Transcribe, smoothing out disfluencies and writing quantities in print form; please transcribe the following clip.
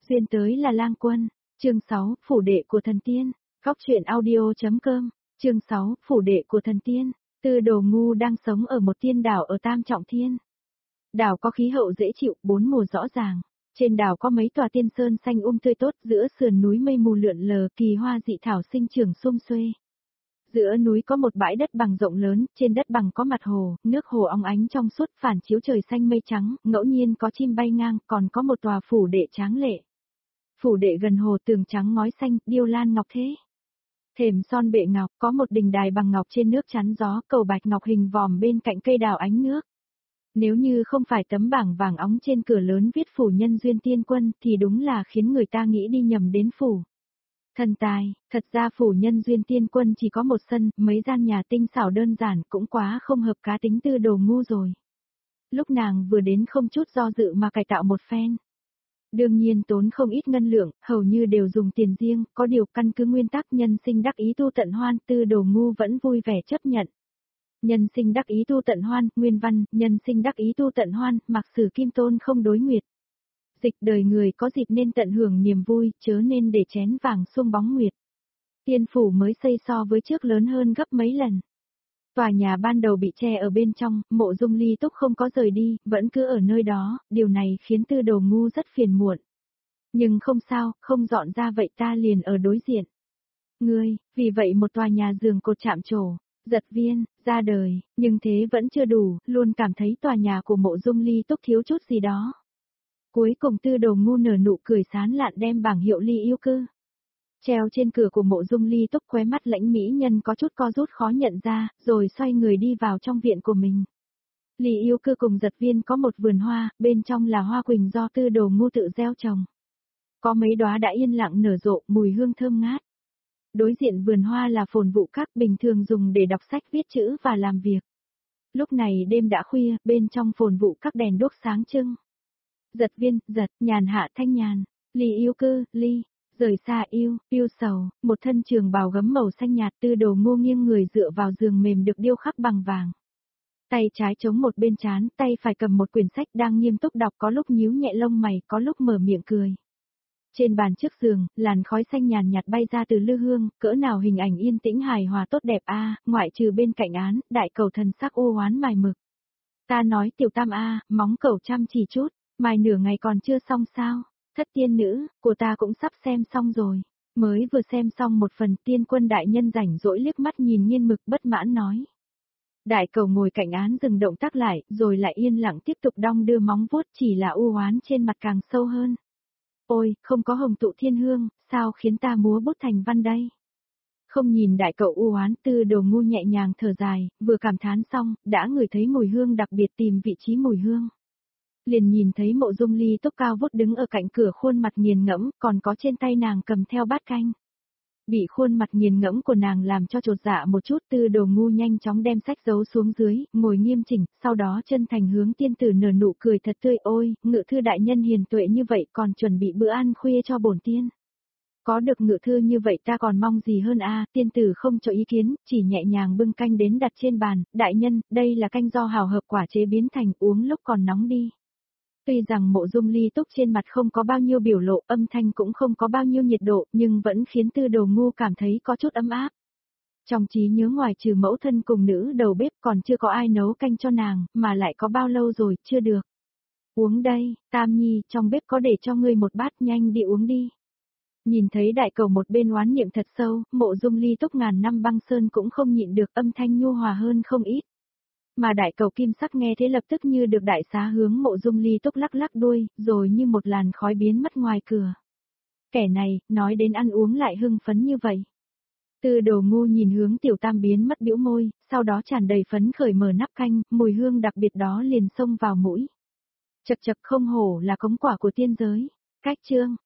Xuyên tới là lang quân. Chương 6, phủ đệ của thần tiên. Góc truyện audio.com. Chương 6, phủ đệ của thần tiên. Tư Đồ Ngu đang sống ở một tiên đảo ở Tam Trọng Thiên. Đảo có khí hậu dễ chịu, 4 mùa rõ ràng. Trên đảo có mấy tòa tiên sơn xanh tươi tốt, giữa sườn núi mây mù lượn lờ, kỳ hoa dị thảo sinh trưởng sum xuê. Giữa núi có một bãi đất bằng rộng lớn, trên đất bằng có mặt hồ, nước hồ óng ánh trong suốt phản chiếu trời xanh mây trắng, ngẫu nhiên có chim bay ngang, còn có một tòa phủ đệ tráng lệ. Phủ đệ gần hồ, tường trắng ngói xanh, điêu lan ngọc thế. Thềm son bệ ngọc, có một đình đài bằng ngọc trên nước chắn gió, cầu bạch ngọc hình vòm bên cạnh cây đào ánh nước. Nếu như không phải tấm bảng vàng óng trên cửa lớn viết phủ Nhân Duyên Tiên Quân thì đúng là khiến người ta nghĩ đi nhầm đến phủ thần tài. Thật ra phủ Nhân Duyên Tiên Quân chỉ có một sân, mấy gian nhà tinh xảo đơn giản, cũng quá không hợp cá tính Tư Đồ Ngu rồi. Lúc nàng vừa đến không chút do dự mà cải tạo một phen. Đương nhiên tốn không ít ngân lượng, hầu như đều dùng tiền riêng, có điều căn cứ nguyên tắc nhân sinh đắc ý tu tận hoan, Tư Đồ Ngu vẫn vui vẻ chấp nhận. Nhân sinh đắc ý tu tận hoan, nguyên văn, nhân sinh đắc ý tu tận hoan, mặc sử kim tôn không đối nguyệt. Dịch đời người có dịp nên tận hưởng niềm vui, chớ nên để chén vàng xuông bóng nguyệt. Tiên phủ mới xây so với trước lớn hơn gấp mấy lần. Tòa nhà ban đầu bị che ở bên trong, Mộ Dung Ly Túc không có rời đi, vẫn cứ ở nơi đó, điều này khiến Tư Đồ Ngu rất phiền muộn. Nhưng không sao, không dọn ra vậy ta liền ở đối diện. Ngươi, vì vậy một tòa nhà giường cột chạm trổ. Giật Viên, ra đời, nhưng thế vẫn chưa đủ, luôn cảm thấy tòa nhà của Mộ Dung Ly Túc thiếu chút gì đó. Cuối cùng Tư Đồ Ngu nở nụ cười sán lạn đem bảng hiệu Ly Yêu Cư treo trên cửa của Mộ Dung Ly Túc, khóe mắt lãnh mỹ nhân có chút co rút khó nhận ra, rồi xoay người đi vào trong viện của mình. Ly Yêu Cư cùng Giật Viên có một vườn hoa, bên trong là hoa quỳnh do Tư Đồ Ngu tự gieo trồng. Có mấy đóa đã yên lặng nở rộ, mùi hương thơm ngát. Đối diện vườn hoa là phồn vụ các bình thường dùng để đọc sách viết chữ và làm việc. Lúc này đêm đã khuya, bên trong phồn vụ các đèn đuốc sáng trưng. Giật Viên, giật, nhàn hạ thanh nhàn, Ly Yêu Cư, ly, rời xa yêu, yêu sầu, một thân trường bào gấm màu xanh nhạt. Tư Đồ Ngu nghiêng người dựa vào giường mềm được điêu khắc bằng vàng. Tay trái chống một bên trán, tay phải cầm một quyển sách đang nghiêm túc đọc, có lúc nhíu nhẹ lông mày, có lúc mở miệng cười. Trên bàn trước giường, làn khói xanh nhàn nhạt bay ra từ lư hương, cỡ nào hình ảnh yên tĩnh hài hòa tốt đẹp a, ngoại trừ bên cạnh án, đại cầu thần sắc u oán mài mực. Ta nói Tiểu Tam a, móng cầu chăm chỉ chút, mài nửa ngày còn chưa xong sao? Thất tiên nữ, của ta cũng sắp xem xong rồi. Mới vừa xem xong một phần, Tiên Quân đại nhân rảnh rỗi liếc mắt nhìn nghiên mực bất mãn nói. Đại cầu ngồi cạnh án dừng động tác lại, rồi lại yên lặng tiếp tục đong đưa móng vuốt, chỉ là u oán trên mặt càng sâu hơn. Ôi, không có hồng tụ thiên hương, sao khiến ta múa bút thành văn đây? Không nhìn đại cậu u oán, Tư Đồ Ngu nhẹ nhàng thở dài, vừa cảm thán xong, đã ngửi thấy mùi hương đặc biệt, tìm vị trí mùi hương. Liền nhìn thấy Mộ Dung Ly Túc cao vút đứng ở cạnh cửa, khuôn mặt nghiền ngẫm, còn có trên tay nàng cầm theo bát canh. Bị khuôn mặt nghiền ngẫm của nàng làm cho chột dạ một chút, Tư Đồ Ngu nhanh chóng đem sách giấu xuống dưới, ngồi nghiêm chỉnh, sau đó chân thành hướng tiên tử nở nụ cười thật tươi. Ôi, ngự thư đại nhân hiền tuệ như vậy còn chuẩn bị bữa ăn khuya cho bổn tiên. Có được ngự thư như vậy ta còn mong gì hơn a? Tiên tử không cho ý kiến, chỉ nhẹ nhàng bưng canh đến đặt trên bàn. Đại nhân, đây là canh do hào hợp quả chế biến thành, uống lúc còn nóng đi. Tuy rằng Mộ Dung Ly Túc trên mặt không có bao nhiêu biểu lộ, âm thanh cũng không có bao nhiêu nhiệt độ, nhưng vẫn khiến Tư Đồ Ngu cảm thấy có chút ấm áp. Trong trí nhớ ngoại trừ mẫu thân cùng nữ đầu bếp còn chưa có ai nấu canh cho nàng, mà lại có bao lâu rồi, chưa được. Uống đây, Tam Nhi, trong bếp có để cho ngươi một bát, nhanh đi uống đi. Nhìn thấy đại cầu một bên oán niệm thật sâu, Mộ Dung Ly Túc ngàn năm băng sơn cũng không nhịn được, âm thanh nhu hòa hơn không ít. Mà đại cầu kim sắc nghe thế lập tức như được đại xá, hướng Mộ Dung Ly Túc lắc lắc đuôi, rồi như một làn khói biến mất ngoài cửa. Kẻ này, nói đến ăn uống lại hưng phấn như vậy. Tư Đồ Ngu nhìn hướng Tiểu Tam biến mất bĩu môi, sau đó tràn đầy phấn khởi mở nắp canh, mùi hương đặc biệt đó liền xông vào mũi. Chậc chậc, không hổ là cống quả của tiên giới. Cách chương